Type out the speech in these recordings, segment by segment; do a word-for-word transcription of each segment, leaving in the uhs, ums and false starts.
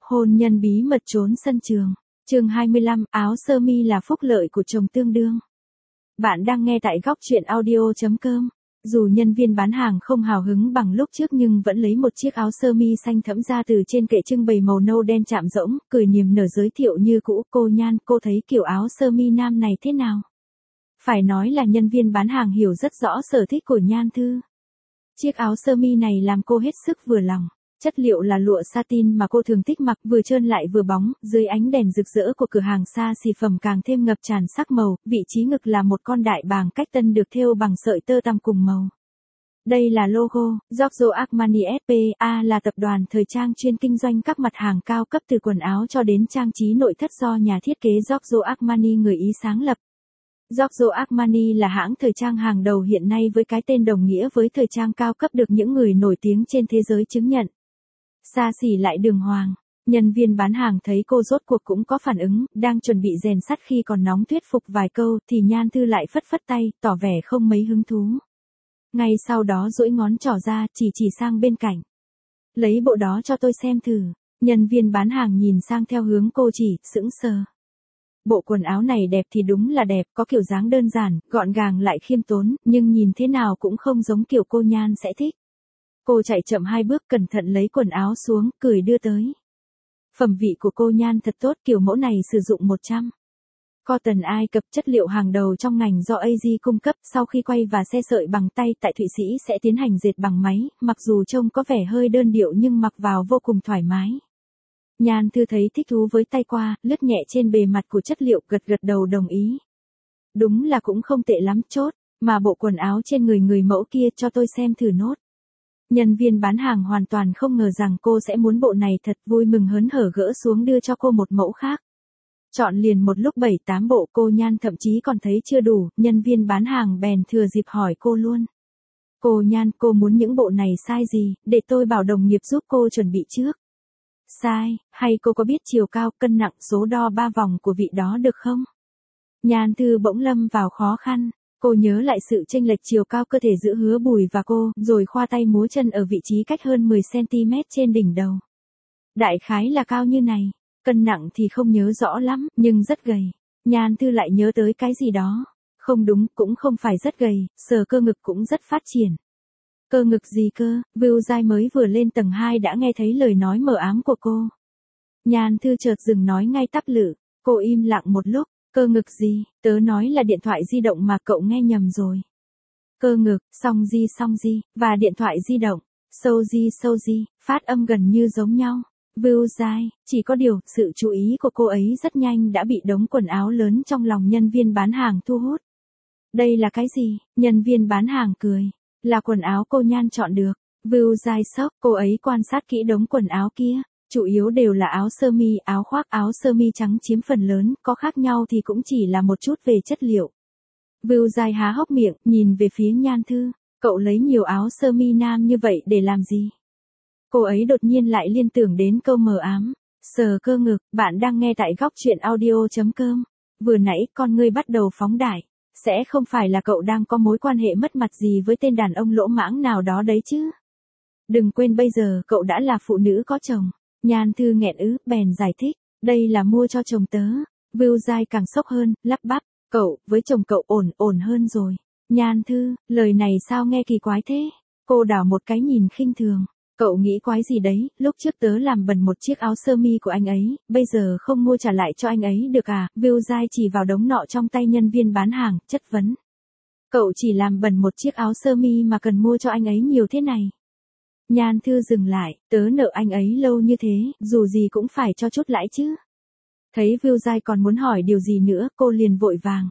Hôn nhân bí mật trốn sân trường. Chương hai mươi lăm, áo sơ mi là phúc lợi của chồng tương đương. Bạn đang nghe tại góc truyện audio chấm com. Dù nhân viên bán hàng không hào hứng bằng lúc trước nhưng vẫn lấy một chiếc áo sơ mi xanh thẫm ra từ trên kệ trưng bày màu nâu đen chạm rỗng, cười niềm nở giới thiệu như cũ. Cô Nhan, cô thấy kiểu áo sơ mi nam này thế nào? Phải nói là nhân viên bán hàng hiểu rất rõ sở thích của Nhan Thư. Chiếc áo sơ mi này làm cô hết sức vừa lòng. Chất liệu là lụa satin mà cô thường thích mặc, vừa trơn lại vừa bóng, dưới ánh đèn rực rỡ của cửa hàng xa xỉ phẩm càng thêm ngập tràn sắc màu, vị trí ngực là một con đại bàng cách tân được thêu bằng sợi tơ tằm cùng màu. Đây là logo, Giorgio Armani ét pê a là tập đoàn thời trang chuyên kinh doanh các mặt hàng cao cấp từ quần áo cho đến trang trí nội thất do nhà thiết kế Giorgio Armani người Ý sáng lập. Giorgio Armani là hãng thời trang hàng đầu hiện nay với cái tên đồng nghĩa với thời trang cao cấp được những người nổi tiếng trên thế giới chứng nhận. Xa xỉ lại đường hoàng. Nhân viên bán hàng thấy cô rốt cuộc cũng có phản ứng, đang chuẩn bị rèn sắt khi còn nóng thuyết phục vài câu thì Nhan Thư lại phất phất tay, tỏ vẻ không mấy hứng thú. Ngay sau đó duỗi ngón trỏ ra, chỉ chỉ sang bên cạnh. Lấy bộ đó cho tôi xem thử. Nhân viên bán hàng nhìn sang theo hướng cô chỉ, sững sờ. Bộ quần áo này đẹp thì đúng là đẹp, có kiểu dáng đơn giản, gọn gàng lại khiêm tốn, nhưng nhìn thế nào cũng không giống kiểu cô Nhan sẽ thích. Cô chạy chậm hai bước cẩn thận lấy quần áo xuống, cười đưa tới. Phẩm vị của cô Nhan thật tốt, kiểu mẫu này sử dụng một trăm. Cotton Ai Cập chất liệu hàng đầu trong ngành do a giê cung cấp, sau khi quay và xe sợi bằng tay tại Thụy Sĩ sẽ tiến hành dệt bằng máy, mặc dù trông có vẻ hơi đơn điệu nhưng mặc vào vô cùng thoải mái. Nhan Thư thấy thích thú với tay qua, lướt nhẹ trên bề mặt của chất liệu, gật gật đầu đồng ý. Đúng là cũng không tệ lắm, chốt, mà bộ quần áo trên người người mẫu kia cho tôi xem thử nốt. Nhân viên bán hàng hoàn toàn không ngờ rằng cô sẽ muốn bộ này, thật vui mừng hớn hở gỡ xuống đưa cho cô một mẫu khác. Chọn liền một lúc bảy tám bộ, cô Nhan thậm chí còn thấy chưa đủ, nhân viên bán hàng bèn thừa dịp hỏi cô luôn. Cô Nhan, cô muốn những bộ này size gì, để tôi bảo đồng nghiệp giúp cô chuẩn bị trước. Size, hay cô có biết chiều cao, cân nặng, số đo ba vòng của vị đó được không? Nhan Thư bỗng lâm vào khó khăn. Cô nhớ lại sự chênh lệch chiều cao cơ thể giữa Hứa Bùi và cô, rồi khoa tay múa chân ở vị trí cách hơn mười xăng-ti-mét trên đỉnh đầu. Đại khái là cao như này, cân nặng thì không nhớ rõ lắm, nhưng rất gầy. Nhan Thư lại nhớ tới cái gì đó. Không đúng, cũng không phải rất gầy, sờ cơ ngực cũng rất phát triển. Cơ ngực gì cơ? Vưu Giai mới vừa lên tầng hai đã nghe thấy lời nói mờ ám của cô. Nhan Thư chợt dừng nói ngay tắp lự, cô im lặng một lúc. Cơ ngực gì, tớ nói là điện thoại di động mà cậu nghe nhầm rồi. Cơ ngực, song di song di, và điện thoại di động, sâu di sâu di, phát âm gần như giống nhau. Vưu Giai, chỉ có điều, sự chú ý của cô ấy rất nhanh đã bị đống quần áo lớn trong lòng nhân viên bán hàng thu hút. Đây là cái gì? Nhân viên bán hàng cười. Là quần áo cô Nhan chọn được. Vưu Giai sốc, cô ấy quan sát kỹ đống quần áo kia. Chủ yếu đều là áo sơ mi, áo khoác, áo sơ mi trắng chiếm phần lớn, có khác nhau thì cũng chỉ là một chút về chất liệu. Vưu Giai há hốc miệng, nhìn về phía Nhan Thư, cậu lấy nhiều áo sơ mi nam như vậy để làm gì? Cô ấy đột nhiên lại liên tưởng đến câu mờ ám, sờ cơ ngực. Bạn đang nghe tại góc truyện audio chấm com. Vừa nãy con ngươi bắt đầu phóng đại, sẽ không phải là cậu đang có mối quan hệ mất mặt gì với tên đàn ông lỗ mãng nào đó đấy chứ? Đừng quên bây giờ cậu đã là phụ nữ có chồng. Nhan Thư nghẹn ứ, bèn giải thích, đây là mua cho chồng tớ. Vưu Giai càng sốc hơn, lắp bắp, cậu, với chồng cậu ổn, ổn hơn rồi. Nhan Thư, lời này sao nghe kỳ quái thế? Cô đảo một cái nhìn khinh thường, cậu nghĩ quái gì đấy, lúc trước tớ làm bẩn một chiếc áo sơ mi của anh ấy, bây giờ không mua trả lại cho anh ấy được à? Vưu Giai chỉ vào đống nọ trong tay nhân viên bán hàng, chất vấn. Cậu chỉ làm bẩn một chiếc áo sơ mi mà cần mua cho anh ấy nhiều thế này. Nhan Thư dừng lại, tớ nợ anh ấy lâu như thế, dù gì cũng phải cho chút lãi chứ. Thấy Vưu Giai còn muốn hỏi điều gì nữa, cô liền vội vàng.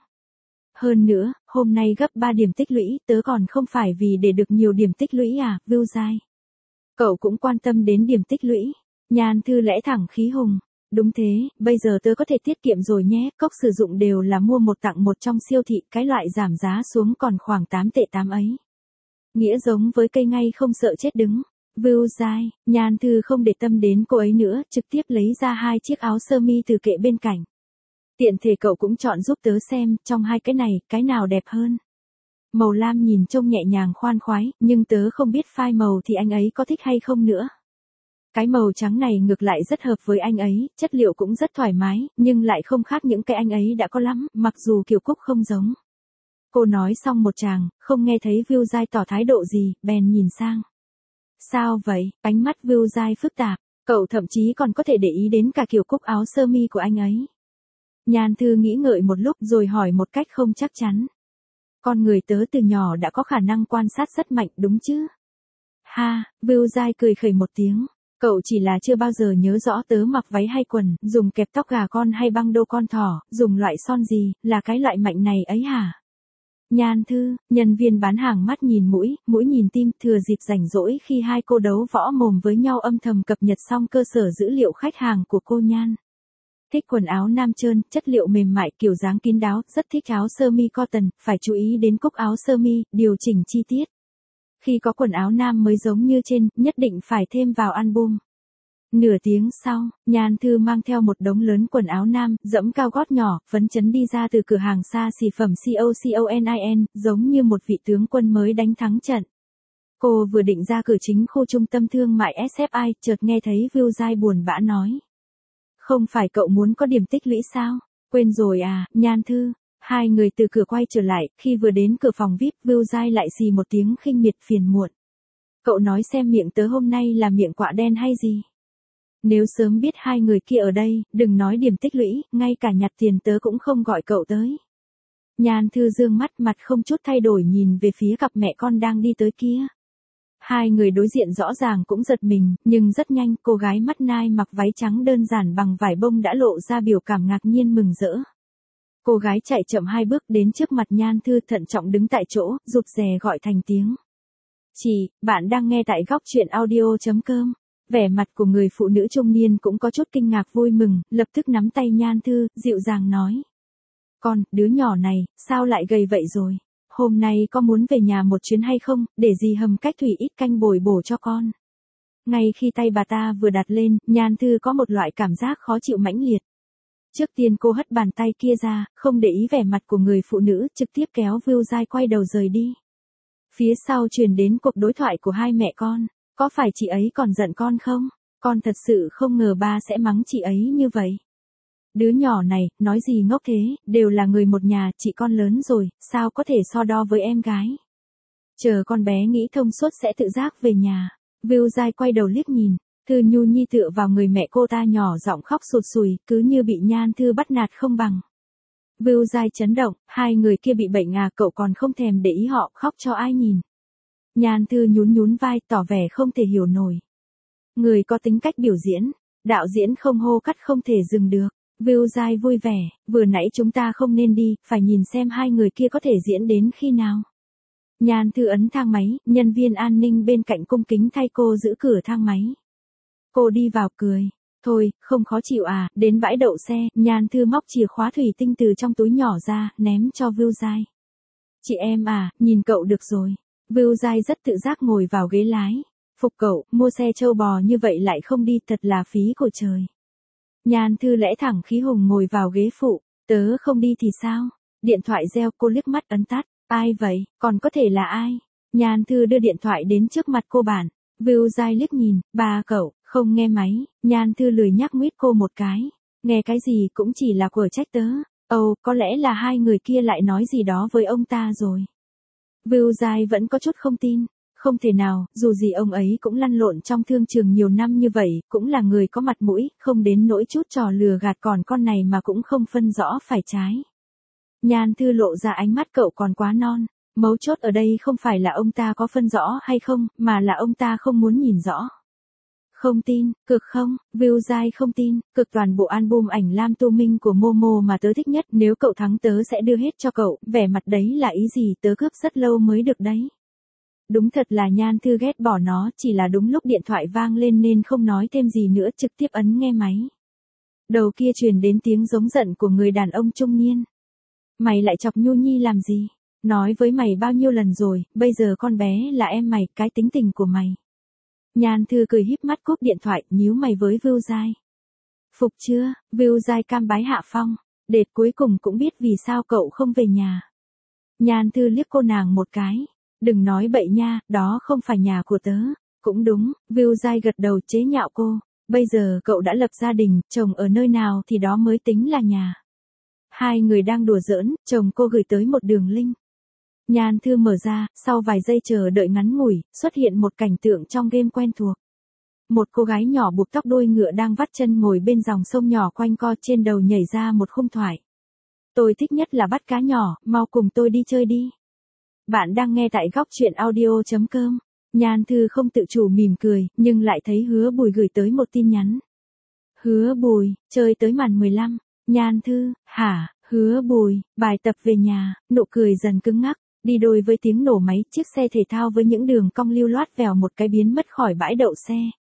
Hơn nữa, hôm nay gấp ba điểm tích lũy, tớ còn không phải vì để được nhiều điểm tích lũy à, Vưu Giai. Cậu cũng quan tâm đến điểm tích lũy. Nhan Thư lẽ thẳng khí hùng. Đúng thế, bây giờ tớ có thể tiết kiệm rồi nhé, cốc sử dụng đều là mua một tặng một trong siêu thị, cái loại giảm giá xuống còn khoảng tám tệ tám ấy. Nghĩa giống với cây ngay không sợ chết đứng. Vưu Giai, Nhan Thư không để tâm đến cô ấy nữa, trực tiếp lấy ra hai chiếc áo sơ mi từ kệ bên cạnh. Tiện thể cậu cũng chọn giúp tớ xem, trong hai cái này, cái nào đẹp hơn. Màu lam nhìn trông nhẹ nhàng khoan khoái, nhưng tớ không biết phai màu thì anh ấy có thích hay không nữa. Cái màu trắng này ngược lại rất hợp với anh ấy, chất liệu cũng rất thoải mái, nhưng lại không khác những cái anh ấy đã có lắm, mặc dù kiểu cúc không giống. Cô nói xong một tràng, không nghe thấy Viu Giai tỏ thái độ gì, bèn nhìn sang. Sao vậy? Ánh mắt Viu Giai phức tạp, cậu thậm chí còn có thể để ý đến cả kiểu cúc áo sơ mi của anh ấy. Nhan Thư nghĩ ngợi một lúc rồi hỏi một cách không chắc chắn. Con người tớ từ nhỏ đã có khả năng quan sát rất mạnh đúng chứ? Ha, Viu Giai cười khẩy một tiếng. Cậu chỉ là chưa bao giờ nhớ rõ tớ mặc váy hay quần, dùng kẹp tóc gà con hay băng đô con thỏ, dùng loại son gì, là cái loại mạnh này ấy hả? Nhan Thư, nhân viên bán hàng mắt nhìn mũi, mũi nhìn tim, thừa dịp rảnh rỗi khi hai cô đấu võ mồm với nhau âm thầm cập nhật xong cơ sở dữ liệu khách hàng của cô Nhan. Thích quần áo nam trơn, chất liệu mềm mại, kiểu dáng kín đáo, rất thích áo sơ mi cotton, phải chú ý đến cúc áo sơ mi, điều chỉnh chi tiết. Khi có quần áo nam mới giống như trên, nhất định phải thêm vào album. Nửa tiếng sau, Nhan Thư mang theo một đống lớn quần áo nam, dẫm cao gót nhỏ, phấn chấn đi ra từ cửa hàng xa xỉ phẩm COCONIN, giống như một vị tướng quân mới đánh thắng trận. Cô vừa định ra cửa chính khu trung tâm thương mại ét ép i, chợt nghe thấy Viu Giai buồn bã nói. Không phải cậu muốn có điểm tích lũy sao? Quên rồi à, Nhan Thư. Hai người từ cửa quay trở lại, khi vừa đến cửa phòng vi ai pi, Viu Giai lại xì một tiếng khinh miệt phiền muộn. Cậu nói xem miệng tớ hôm nay là miệng quạ đen hay gì? Nếu sớm biết hai người kia ở đây, đừng nói điểm tích lũy, ngay cả nhặt tiền tớ cũng không gọi cậu tới. Nhan Thư dương mắt mặt không chút thay đổi nhìn về phía cặp mẹ con đang đi tới kia. Hai người đối diện rõ ràng cũng giật mình, nhưng rất nhanh cô gái mắt nai mặc váy trắng đơn giản bằng vải bông đã lộ ra biểu cảm ngạc nhiên mừng rỡ. Cô gái chạy chậm hai bước đến trước mặt Nhan Thư thận trọng đứng tại chỗ, rụt rè gọi thành tiếng. Chị, bạn đang nghe tại góc truyện audio chấm com. Vẻ mặt của người phụ nữ trung niên cũng có chút kinh ngạc vui mừng, lập tức nắm tay Nhan Thư, dịu dàng nói. Con, đứa nhỏ này, sao lại gầy vậy rồi? Hôm nay có muốn về nhà một chuyến hay không, để dì hầm cách thủy ít canh bồi bổ cho con. Ngay khi tay bà ta vừa đặt lên, Nhan Thư có một loại cảm giác khó chịu mãnh liệt. Trước tiên cô hất bàn tay kia ra, không để ý vẻ mặt của người phụ nữ, trực tiếp kéo Viu Giai quay đầu rời đi. Phía sau truyền đến cuộc đối thoại của hai mẹ con. Có phải chị ấy còn giận con không? Con thật sự không ngờ ba sẽ mắng chị ấy như vậy. Đứa nhỏ này, nói gì ngốc thế, đều là người một nhà, chị con lớn rồi, sao có thể so đo với em gái. Chờ con bé nghĩ thông suốt sẽ tự giác về nhà. Viu Giai quay đầu liếc nhìn, Thư Nhu Nhi tựa vào người mẹ cô ta nhỏ giọng khóc sụt sùi, cứ như bị Nhan Thư bắt nạt không bằng. Viu Giai chấn động, hai người kia bị bệnh à, cậu còn không thèm để ý họ khóc cho ai nhìn. Nhan Thư nhún nhún vai tỏ vẻ không thể hiểu nổi. Người có tính cách biểu diễn, đạo diễn không hô cắt không thể dừng được. Viu Giai vui vẻ, vừa nãy chúng ta không nên đi, phải nhìn xem hai người kia có thể diễn đến khi nào. Nhan Thư ấn thang máy, nhân viên an ninh bên cạnh cung kính thay cô giữ cửa thang máy. Cô đi vào cười. Thôi, không khó chịu à, đến bãi đậu xe, Nhan Thư móc chìa khóa thủy tinh từ trong túi nhỏ ra, ném cho Viu Giai. Chị em à, nhìn cậu được rồi. Viu Giai rất tự giác ngồi vào ghế lái. Phục cậu, mua xe trâu bò như vậy lại không đi, thật là phí của trời. Nhan Thư lẽ thẳng khí hùng ngồi vào ghế phụ. Tớ không đi thì sao? Điện thoại reo, cô liếc mắt ấn tắt. Ai vậy, còn có thể là ai? Nhan Thư đưa điện thoại đến trước mặt cô bạn. Viu Giai liếc nhìn, ba cậu, không nghe máy. Nhan Thư lười nhắc nguyết cô một cái. Nghe cái gì cũng chỉ là của trách tớ. Ồ, oh, có lẽ là hai người kia lại nói gì đó với ông ta rồi. Viu Giai vẫn có chút không tin. Không thể nào, dù gì ông ấy cũng lăn lộn trong thương trường nhiều năm như vậy, cũng là người có mặt mũi, không đến nỗi chút trò lừa gạt còn con này mà cũng không phân rõ phải trái. Nhan Thư lộ ra ánh mắt cậu còn quá non. Mấu chốt ở đây không phải là ông ta có phân rõ hay không, mà là ông ta không muốn nhìn rõ. Không tin, cực không, Viu Giai không tin, cực toàn bộ album ảnh Lam Tu Minh của Momo mà tớ thích nhất, nếu cậu thắng tớ sẽ đưa hết cho cậu, vẻ mặt đấy là ý gì, tớ cướp rất lâu mới được đấy. Đúng thật là Nhan Thư ghét bỏ nó, chỉ là đúng lúc điện thoại vang lên nên không nói thêm gì nữa, trực tiếp ấn nghe máy. Đầu kia truyền đến tiếng giống giận của người đàn ông trung niên. Mày lại chọc Nhu Nhi làm gì? Nói với mày bao nhiêu lần rồi, bây giờ con bé là em mày, cái tính tình của mày. Nhan Thư cười híp mắt cúp điện thoại, nhíu mày với Viu Giai. Phục chưa? Viu Giai cam bái hạ phong. Đệt cuối cùng cũng biết vì sao cậu không về nhà. Nhan Thư liếc cô nàng một cái. Đừng nói bậy nha, đó không phải nhà của tớ. Cũng đúng, Vưu Giai gật đầu chế nhạo cô. Bây giờ cậu đã lập gia đình, chồng ở nơi nào thì đó mới tính là nhà. Hai người đang đùa giỡn, chồng cô gửi tới một đường link. Nhan thư mở ra, sau vài giây chờ đợi ngắn ngủi, xuất hiện một cảnh tượng trong game quen thuộc. Một cô gái nhỏ buộc tóc đuôi ngựa đang vắt chân ngồi bên dòng sông nhỏ quanh co, trên đầu nhảy ra một khung thoại. Tôi thích nhất là bắt cá nhỏ, mau cùng tôi đi chơi đi. Bạn đang nghe tại góc truyện audio chấm com. Nhan thư không tự chủ mỉm cười, nhưng lại thấy Hứa Bùi gửi tới một tin nhắn. Hứa Bùi, chơi tới màn mười lăm. Nhan thư, hả, Hứa Bùi, bài tập về nhà, nụ cười dần cứng ngắc, đi đôi với tiếng nổ máy chiếc xe thể thao với những đường cong lưu loát vèo một cái biến mất khỏi bãi đậu xe.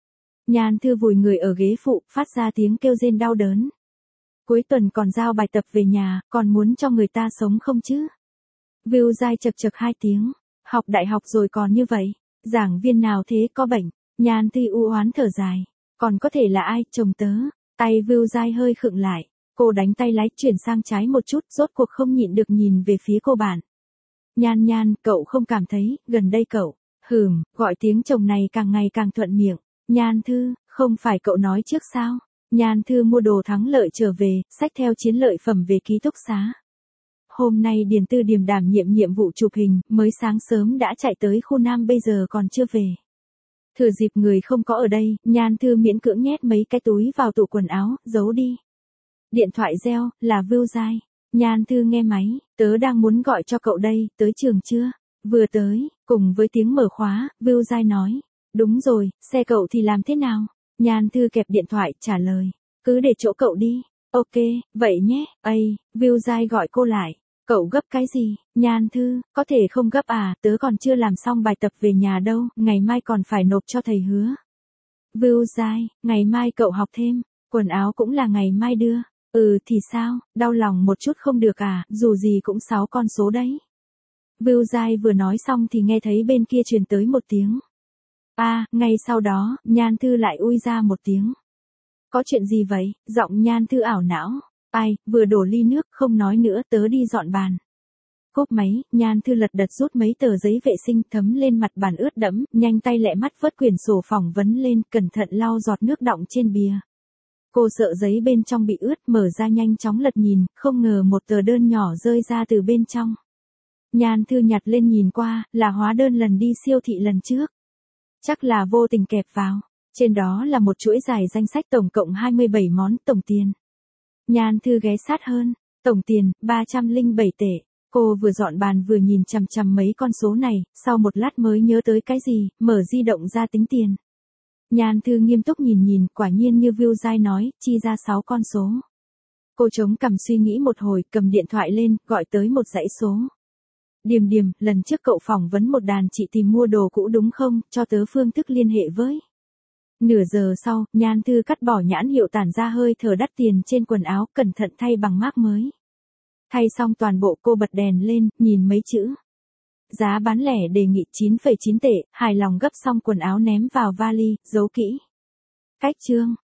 Nhan thư vùi người ở ghế phụ, phát ra tiếng kêu rên đau đớn. Cuối tuần còn giao bài tập về nhà, còn muốn cho người ta sống không chứ? Vưu Giai chật chật hai tiếng, học đại học rồi còn như vậy, giảng viên nào thế có bệnh? Nhan thư u oán thở dài, còn có thể là ai, chồng tớ? Tay Vưu Giai hơi khựng lại, cô đánh tay lái chuyển sang trái một chút, rốt cuộc không nhịn được nhìn về phía cô bạn. Nhan Nhan, cậu không cảm thấy, gần đây cậu, hừm, gọi tiếng chồng này càng ngày càng thuận miệng. Nhan thư, không phải cậu nói trước sao? Nhan thư mua đồ thắng lợi trở về, xách theo chiến lợi phẩm về ký túc xá. Hôm nay Điền Tư Điềm đảm nhiệm nhiệm vụ chụp hình, mới sáng sớm đã chạy tới khu Nam bây giờ còn chưa về. Thừa dịp người không có ở đây, Nhan thư miễn cưỡng nhét mấy cái túi vào tủ quần áo, giấu đi. Điện thoại reo, là Vưu Giai. Nhan thư nghe máy, tớ đang muốn gọi cho cậu đây, tới trường chưa? Vừa tới, cùng với tiếng mở khóa, Vưu Giai nói. Đúng rồi, xe cậu thì làm thế nào? Nhan thư kẹp điện thoại, trả lời. Cứ để chỗ cậu đi. Ok, vậy nhé, ây, Vưu Giai gọi cô lại. Cậu gấp cái gì? Nhan thư, có thể không gấp à, tớ còn chưa làm xong bài tập về nhà đâu, ngày mai còn phải nộp cho thầy Hứa. Vưu Giai, ngày mai cậu học thêm, quần áo cũng là ngày mai đưa. Ừ thì sao, đau lòng một chút không được à, dù gì cũng sáu con số đấy. Vưu Giai vừa nói xong thì nghe thấy bên kia truyền tới một tiếng. À, ngay sau đó, Nhan thư lại ui ra một tiếng. Có chuyện gì vậy? Giọng Nhan thư ảo não. Ai, vừa đổ ly nước, không nói nữa, tớ đi dọn bàn. Cốp máy, Nhan thư lật đật rút mấy tờ giấy vệ sinh thấm lên mặt bàn ướt đẫm, nhanh tay lẹ mắt vớt quyển sổ phỏng vấn lên, cẩn thận lau giọt nước đọng trên bìa. Cô sợ giấy bên trong bị ướt, mở ra nhanh chóng lật nhìn, không ngờ một tờ đơn nhỏ rơi ra từ bên trong. Nhan thư nhặt lên nhìn qua, là hóa đơn lần đi siêu thị lần trước. Chắc là vô tình kẹp vào. Trên đó là một chuỗi dài danh sách tổng cộng hai mươi bảy món, tổng tiền. Nhan thư ghé sát hơn. Tổng tiền, ba trăm lẻ bảy tệ. Cô vừa dọn bàn vừa nhìn chằm chằm mấy con số này, sau một lát mới nhớ tới cái gì, mở di động ra tính tiền. Nhan thư nghiêm túc nhìn nhìn, quả nhiên như Vưu Giai nói, chi ra sáu con số. Cô chống cằm suy nghĩ một hồi, cầm điện thoại lên, gọi tới một dãy số. Điềm Điềm, lần trước cậu phỏng vấn một đàn chị tìm mua đồ cũ đúng không, cho tớ phương thức liên hệ với. Nửa giờ sau, Nhan thư cắt bỏ nhãn hiệu tản ra hơi thở đắt tiền trên quần áo, cẩn thận thay bằng mác mới. Thay xong toàn bộ, cô bật đèn lên, nhìn mấy chữ. Giá bán lẻ đề nghị chín phẩy chín tệ, hài lòng gấp xong quần áo ném vào vali, giấu kỹ. Cách chương.